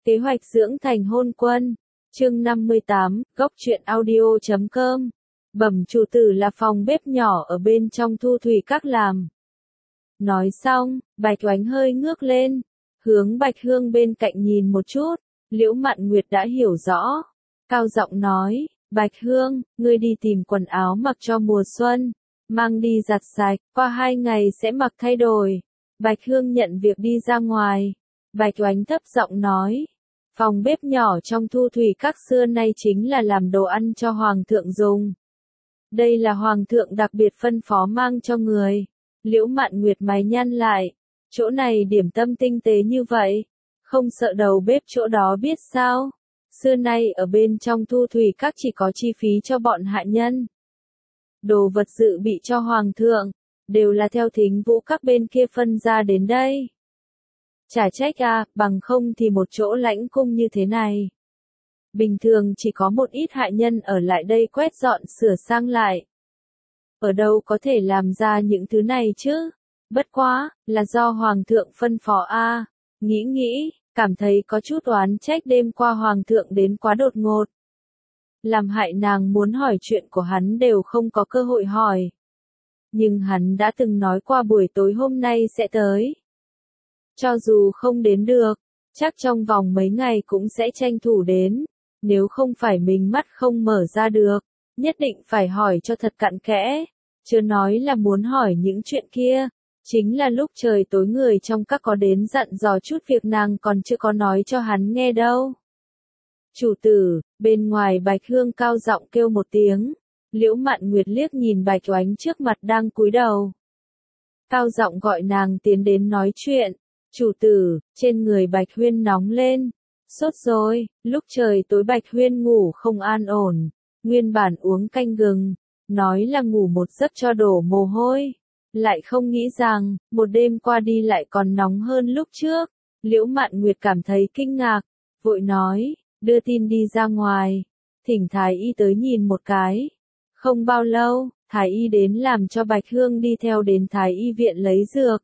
Kế hoạch dưỡng thành hôn quân. Chương 58, góc truyện audio.com. Bẩm chủ tử là phòng bếp nhỏ ở bên trong Thu Thủy Các làm. Nói xong, Bạch Oánh hơi ngước lên, hướng Bạch Hương bên cạnh nhìn một chút, Liễu Mạn Nguyệt đã hiểu rõ. Cao giọng nói, Bạch Hương, ngươi đi tìm quần áo mặc cho mùa xuân, mang đi giặt sạch, qua 2 ngày sẽ mặc thay đổi. Bạch Hương nhận việc đi ra ngoài. Bạch Oánh thấp giọng nói, phòng bếp nhỏ trong Thu Thủy Các xưa nay chính là làm đồ ăn cho Hoàng thượng dùng. Đây là Hoàng thượng đặc biệt phân phó mang cho người. Liễu Mạn Nguyệt mày nhăn lại, chỗ này điểm tâm tinh tế như vậy, không sợ đầu bếp chỗ đó biết sao? Xưa nay ở bên trong Thu Thủy Các chỉ có chi phí cho bọn hạ nhân. Đồ vật dự bị cho Hoàng thượng, đều là theo Thính Vũ Các bên kia phân ra đến đây. Chả trách bằng không thì một chỗ lãnh cung như thế này. Bình thường chỉ có một ít hạ nhân ở lại đây quét dọn sửa sang lại. Ở đâu có thể làm ra những thứ này chứ? Bất quá, là do Hoàng thượng phân phó nghĩ, cảm thấy có chút oán trách đêm qua Hoàng thượng đến quá đột ngột. Làm hại nàng muốn hỏi chuyện của hắn đều không có cơ hội hỏi. Nhưng hắn đã từng nói qua buổi tối hôm nay sẽ tới. Cho dù không đến được, chắc trong vòng mấy ngày cũng sẽ tranh thủ đến. Nếu không phải mình mắt không mở ra được, nhất định phải hỏi cho thật cặn kẽ. Chưa nói là muốn hỏi những chuyện kia. Chính là lúc trời tối người trong các có đến dặn dò chút việc nàng còn chưa có nói cho hắn nghe đâu. Chủ tử, bên ngoài Bạch Hương cao giọng kêu một tiếng. Liễu Mạn Nguyệt liếc nhìn Bạch Oánh trước mặt đang cúi đầu. Cao giọng gọi nàng tiến đến nói chuyện. Chủ tử, trên người Bạch Huyên nóng lên. Sốt rồi, lúc trời tối Bạch Huyên ngủ không an ổn. Nguyên bản uống canh gừng, nói là ngủ một giấc cho đổ mồ hôi. Lại không nghĩ rằng, một đêm qua đi lại còn nóng hơn lúc trước. Liễu Mạn Nguyệt cảm thấy kinh ngạc, vội nói, đưa tin đi ra ngoài, thỉnh Thái Y tới nhìn một cái. Không bao lâu, Thái Y đến làm cho Bạch Hương đi theo đến Thái Y viện lấy dược.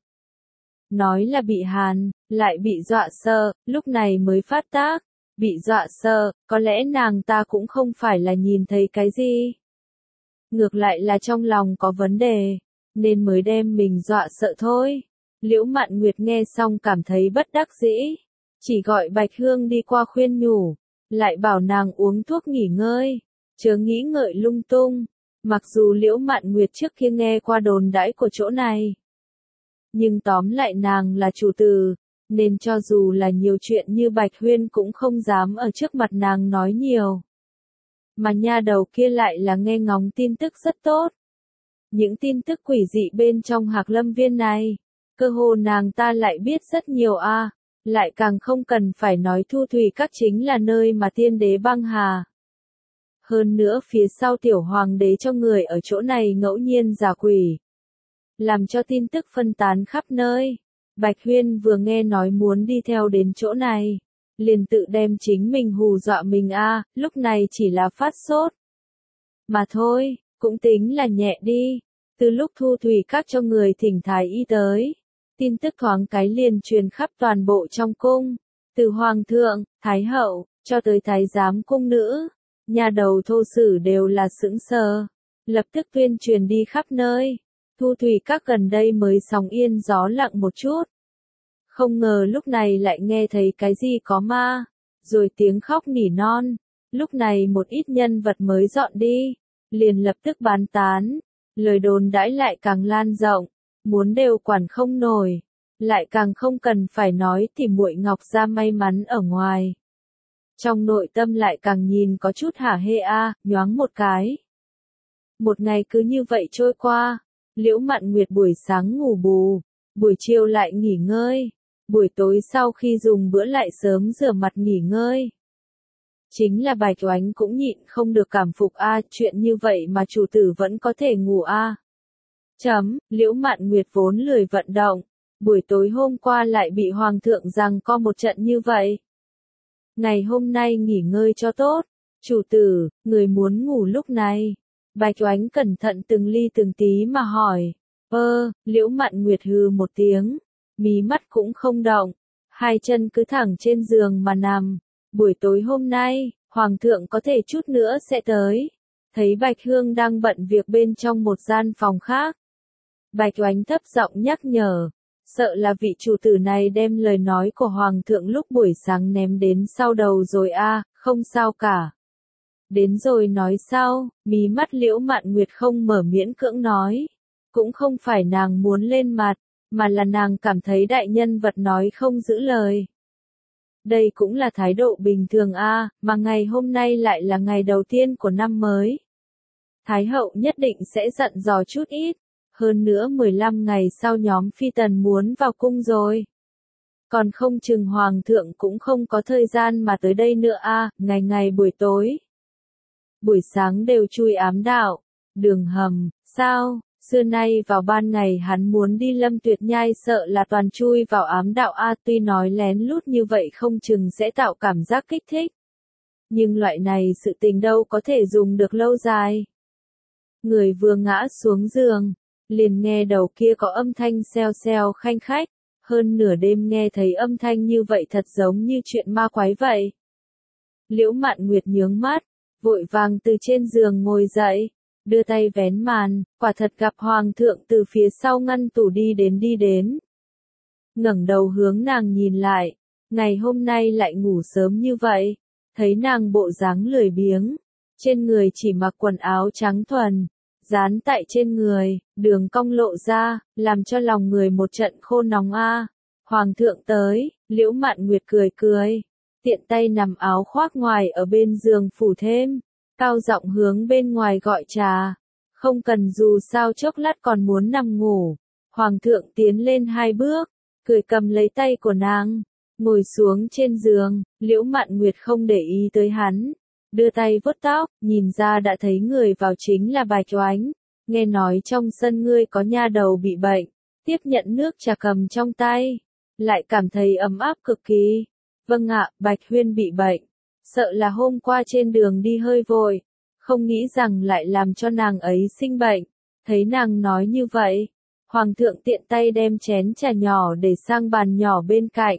Nói là bị hàn, lại bị dọa sợ, lúc này mới phát tác. Bị dọa sợ, có lẽ nàng ta cũng không phải là nhìn thấy cái gì. Ngược lại là trong lòng có vấn đề, nên mới đem mình dọa sợ thôi. Liễu Mạn Nguyệt nghe xong cảm thấy bất đắc dĩ. Chỉ gọi Bạch Hương đi qua khuyên nhủ, lại bảo nàng uống thuốc nghỉ ngơi, chớ nghĩ ngợi lung tung. Mặc dù Liễu Mạn Nguyệt trước kia nghe qua đồn đãi của chỗ này, nhưng tóm lại nàng là chủ tử, nên cho dù là nhiều chuyện như Bạch Huyên cũng không dám ở trước mặt nàng nói nhiều. Mà nha đầu kia lại là nghe ngóng tin tức rất tốt. Những tin tức quỷ dị bên trong Hạc Lâm Viên này, cơ hồ nàng ta lại biết rất nhiều lại càng không cần phải nói Thu Thủy Các chính là nơi mà tiên đế băng hà. Hơn nữa phía sau tiểu hoàng đế cho người ở chỗ này ngẫu nhiên giả quỷ, làm cho tin tức phân tán khắp nơi. Bạch Huyên vừa nghe nói muốn đi theo đến chỗ này, liền tự đem chính mình hù dọa mình lúc này chỉ là phát sốt. Mà thôi, cũng tính là nhẹ đi. Từ lúc Thu Thủy Các cho người thỉnh Thái Y tới, tin tức thoáng cái liền truyền khắp toàn bộ trong cung. Từ Hoàng thượng, Thái hậu, cho tới Thái giám cung nữ, nhà đầu thô sử đều là sững sờ. Lập tức tuyên truyền đi khắp nơi. Thu Thủy Các gần đây mới sóng yên gió lặng một chút. Không ngờ lúc này lại nghe thấy cái gì có ma, rồi tiếng khóc nỉ non. Lúc này một ít nhân vật mới dọn đi, liền lập tức bán tán. Lời đồn đãi lại càng lan rộng, muốn đều quản không nổi, lại càng không cần phải nói thì muội Ngọc Gia may mắn ở ngoài. Trong nội tâm lại càng nhìn có chút hả hê nhoáng một cái. Một ngày cứ như vậy trôi qua, Liễu Mạn Nguyệt buổi sáng ngủ bù, buổi chiều lại nghỉ ngơi, buổi tối sau khi dùng bữa lại sớm rửa mặt nghỉ ngơi. Chính là Bạch Oánh cũng nhịn không được cảm phục chuyện như vậy mà chủ tử vẫn có thể ngủ Liễu Mạn Nguyệt vốn lười vận động, buổi tối hôm qua lại bị Hoàng thượng giằng co một trận như vậy. Ngày hôm nay nghỉ ngơi cho tốt, chủ tử, người muốn ngủ lúc này. Bạch Oánh cẩn thận từng ly từng tí mà hỏi. Liễu Mạn Nguyệt hừ một tiếng, mí mắt cũng không động. hai chân cứ thẳng trên giường mà nằm. Buổi tối hôm nay, Hoàng thượng có thể chút nữa sẽ tới. Thấy Bạch Hương đang bận việc bên trong một gian phòng khác. Bạch Oánh thấp giọng nhắc nhở, sợ là vị chủ tử này đem lời nói của Hoàng thượng lúc buổi sáng ném đến sau đầu rồi a, không sao cả. Đến rồi nói sau, mí mắt Liễu Mạn Nguyệt không mở miễn cưỡng nói. Cũng không phải nàng muốn lên mặt, mà là nàng cảm thấy đại nhân vật nói không giữ lời. Đây cũng là thái độ bình thường a, mà ngày hôm nay lại là ngày đầu tiên của năm mới. Thái hậu nhất định sẽ dặn dò chút ít, hơn nữa 15 ngày sau nhóm phi tần muốn vào cung rồi. Còn không chừng hoàng thượng cũng không có thời gian mà tới đây nữa a, ngày ngày buổi tối. Buổi sáng đều chui ám đạo, đường hầm, sao, xưa nay vào ban ngày hắn muốn đi Lâm Tuyệt Nhai sợ là toàn chui vào ám đạo a, tuy nói lén lút như vậy không chừng sẽ tạo cảm giác kích thích. Nhưng loại này sự tình đâu có thể dùng được lâu dài. Người vừa ngã xuống giường, liền nghe đầu kia có âm thanh xèo xèo khanh khách, hơn nửa đêm nghe thấy âm thanh như vậy thật giống như chuyện ma quái vậy. Liễu Mạn Nguyệt nhướng mắt, vội vàng từ trên giường ngồi dậy, đưa tay vén màn, quả thật gặp Hoàng thượng từ phía sau ngăn tủ đi đến. Ngẩng đầu hướng nàng nhìn lại, ngày hôm nay lại ngủ sớm như vậy, thấy nàng bộ dáng lười biếng, trên người chỉ mặc quần áo trắng thuần, dán tại trên người, đường cong lộ ra, làm cho lòng người một trận khô nóng a. Hoàng thượng tới, Liễu Mạn Nguyệt cười, tiện tay nằm áo khoác ngoài ở bên giường phủ thêm, cao giọng hướng bên ngoài gọi trà, không cần dù sao chốc lát còn muốn nằm ngủ. Hoàng thượng tiến lên 2 bước, cười cầm lấy tay của nàng, ngồi xuống trên giường, Liễu Mạn Nguyệt không để ý tới hắn. Đưa tay vuốt tóc, nhìn ra đã thấy người vào chính là Bạch Oánh. Nghe nói trong sân ngươi có nha đầu bị bệnh, tiếp nhận nước trà cầm trong tay, lại cảm thấy ấm áp cực kỳ. Vâng ạ, Bạch Huyên bị bệnh, sợ là hôm qua trên đường đi hơi vội, không nghĩ rằng lại làm cho nàng ấy sinh bệnh. Thấy nàng nói như vậy, Hoàng thượng tiện tay đem chén trà nhỏ để sang bàn nhỏ bên cạnh,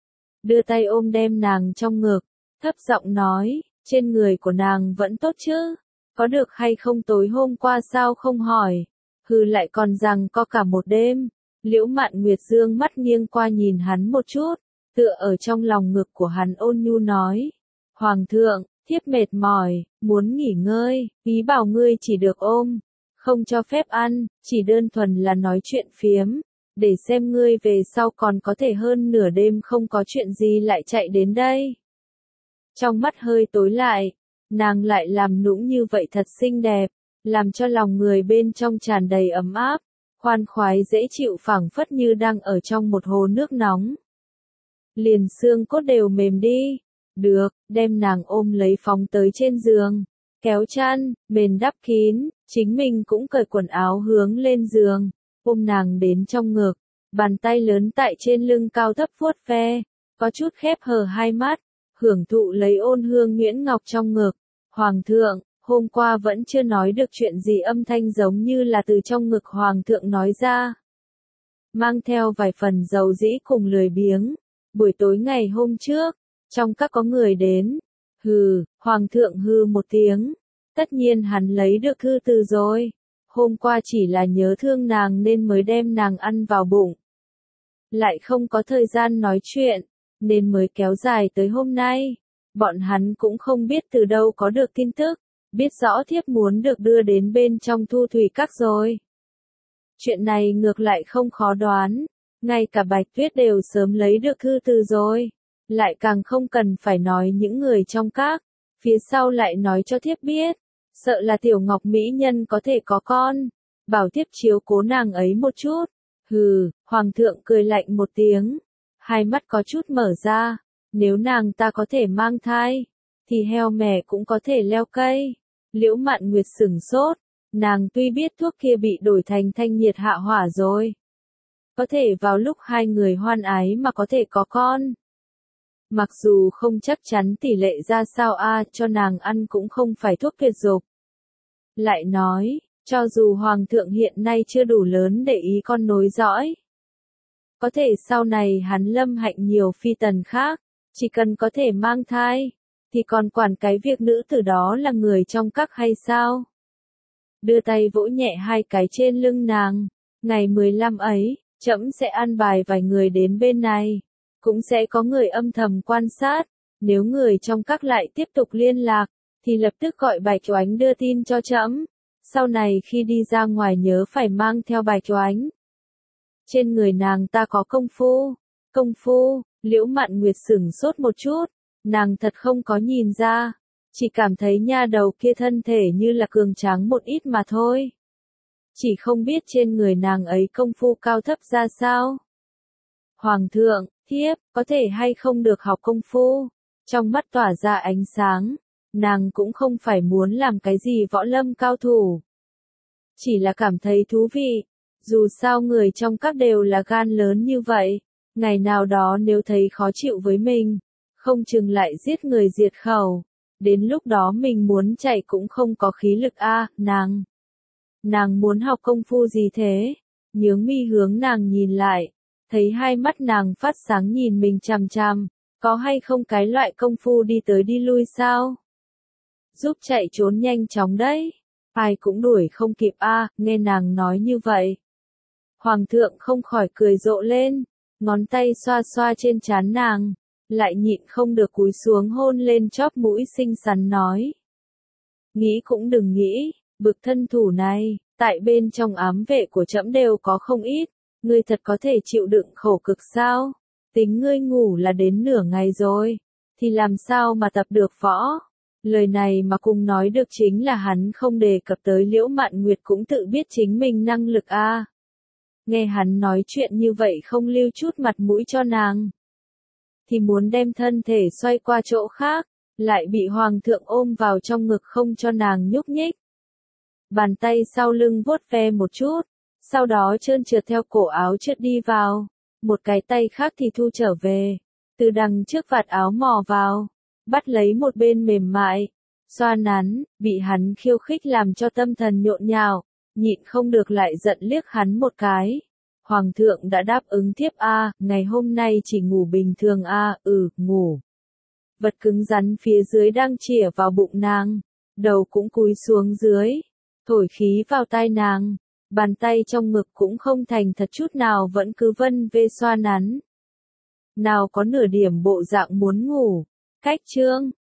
đưa tay ôm đem nàng trong ngực, thấp giọng nói, trên người của nàng vẫn tốt chứ, có được hay không tối hôm qua sao không hỏi, hừ lại còn rằng có cả một đêm. Liễu Mạn Nguyệt dương mắt nghiêng qua nhìn hắn một chút, tựa ở trong lòng ngực của hắn ôn nhu nói, Hoàng thượng, thiếp mệt mỏi, muốn nghỉ ngơi, ý bảo ngươi chỉ được ôm, không cho phép ăn, chỉ đơn thuần là nói chuyện phiếm, để xem ngươi về sau còn có thể hơn nửa đêm không có chuyện gì lại chạy đến đây. Trong mắt hơi tối lại, nàng lại làm nũng như vậy thật xinh đẹp, làm cho lòng người bên trong tràn đầy ấm áp, khoan khoái dễ chịu phảng phất như đang ở trong một hồ nước nóng. Liền xương cốt đều mềm đi. Được, đem nàng ôm lấy phóng tới trên giường, kéo chăn, mền đắp kín, chính mình cũng cởi quần áo hướng lên giường, ôm nàng đến trong ngực, bàn tay lớn tại trên lưng cao thấp vuốt ve, có chút khép hờ hai mắt, hưởng thụ lấy ôn hương nhuyễn ngọc trong ngực. Hoàng thượng, hôm qua vẫn chưa nói được chuyện gì, âm thanh giống như là từ trong ngực Hoàng thượng nói ra, mang theo vài phần dầu dĩ cùng lười biếng. Buổi tối ngày hôm trước, trong các có người đến. Hừ, Hoàng thượng hừ một tiếng. Tất nhiên hắn lấy được thư từ rồi. Hôm qua chỉ là nhớ thương nàng nên mới đem nàng ăn vào bụng. Lại không có thời gian nói chuyện, nên mới kéo dài tới hôm nay. Bọn hắn cũng không biết từ đâu có được tin tức, biết rõ thiếp muốn được đưa đến bên trong Thu Thủy Các rồi. Chuyện này ngược lại không khó đoán, ngay cả Bạch Tuyết đều sớm lấy được thư từ rồi, lại càng không cần phải nói những người trong các, phía sau lại nói cho thiếp biết, sợ là Tiểu Ngọc mỹ nhân có thể có con, bảo thiếp chiếu cố nàng ấy một chút. Hừ, Hoàng thượng cười lạnh một tiếng, hai mắt có chút mở ra, nếu nàng ta có thể mang thai, thì heo mẹ cũng có thể leo cây. Liễu Mạn Nguyệt sửng sốt, nàng tuy biết thuốc kia bị đổi thành thanh nhiệt hạ hỏa rồi, có thể vào lúc hai người hoan ái mà có thể có con. Mặc dù không chắc chắn tỷ lệ ra sao cho nàng ăn cũng không phải thuốc tuyệt dục. Lại nói, cho dù Hoàng thượng hiện nay chưa đủ lớn để ý con nối dõi, có thể sau này hắn lâm hạnh nhiều phi tần khác, chỉ cần có thể mang thai, thì còn quản cái việc nữ tử đó là người trong các hay sao? Đưa tay vỗ nhẹ hai cái trên lưng nàng, ngày 15 ấy, trẫm sẽ an bài vài người đến bên này, cũng sẽ có người âm thầm quan sát, nếu người trong các lại tiếp tục liên lạc, thì lập tức gọi Bạch Oánh đưa tin cho trẫm. Sau này khi đi ra ngoài nhớ phải mang theo Bạch Oánh. Trên người nàng ta có công phu. Công phu, Liễu Mạn Nguyệt sửng sốt một chút, nàng thật không có nhìn ra, chỉ cảm thấy nha đầu kia thân thể như là cường tráng một ít mà thôi. Chỉ không biết trên người nàng ấy công phu cao thấp ra sao. Hoàng thượng, thiếp, có thể hay không được học công phu? Trong mắt tỏa ra ánh sáng, nàng cũng không phải muốn làm cái gì võ lâm cao thủ. Chỉ là cảm thấy thú vị, dù sao người trong các đều là gan lớn như vậy, ngày nào đó nếu thấy khó chịu với mình, không chừng lại giết người diệt khẩu, đến lúc đó mình muốn chạy cũng không có khí lực a. Nàng muốn học công phu gì thế? Nhướng mi hướng nàng nhìn lại, thấy hai mắt nàng phát sáng nhìn mình chằm chằm, có hay không cái loại công phu đi tới đi lui sao? Giúp chạy trốn nhanh chóng đấy, ai cũng đuổi không kịp a. Nghe nàng nói như vậy, Hoàng thượng không khỏi cười rộ lên, ngón tay xoa xoa trên trán nàng, lại nhịn không được cúi xuống hôn lên chóp mũi xinh xắn nói. Nghĩ cũng đừng nghĩ, bực thân thủ này, tại bên trong ám vệ của trẫm đều có không ít, ngươi thật có thể chịu đựng khổ cực sao? Tính ngươi ngủ là đến nửa ngày rồi, thì làm sao mà tập được võ? Lời này mà cùng nói được chính là hắn không đề cập tới Liễu Mạn Nguyệt cũng tự biết chính mình năng lực a. Nghe hắn nói chuyện như vậy không lưu chút mặt mũi cho nàng, thì muốn đem thân thể xoay qua chỗ khác, lại bị hoàng thượng ôm vào trong ngực không cho nàng nhúc nhích. Bàn tay sau lưng vuốt ve một chút, sau đó trơn trượt theo cổ áo trượt đi vào, một cái tay khác thì thu trở về, từ đằng trước vạt áo mò vào, bắt lấy một bên mềm mại, xoa nắn, bị hắn khiêu khích làm cho tâm thần nhộn nhạo, nhịn không được lại giận liếc hắn một cái. Hoàng thượng đã đáp ứng thiếp a, ngày hôm nay chỉ ngủ bình thường a, ngủ. Vật cứng rắn phía dưới đang chĩa vào bụng nàng, đầu cũng cúi xuống dưới, thổi khí vào tai nàng, bàn tay trong ngực cũng không thành thật chút nào vẫn cứ vân vê xoa nắn. Nào có nửa điểm bộ dạng muốn ngủ, cách chương.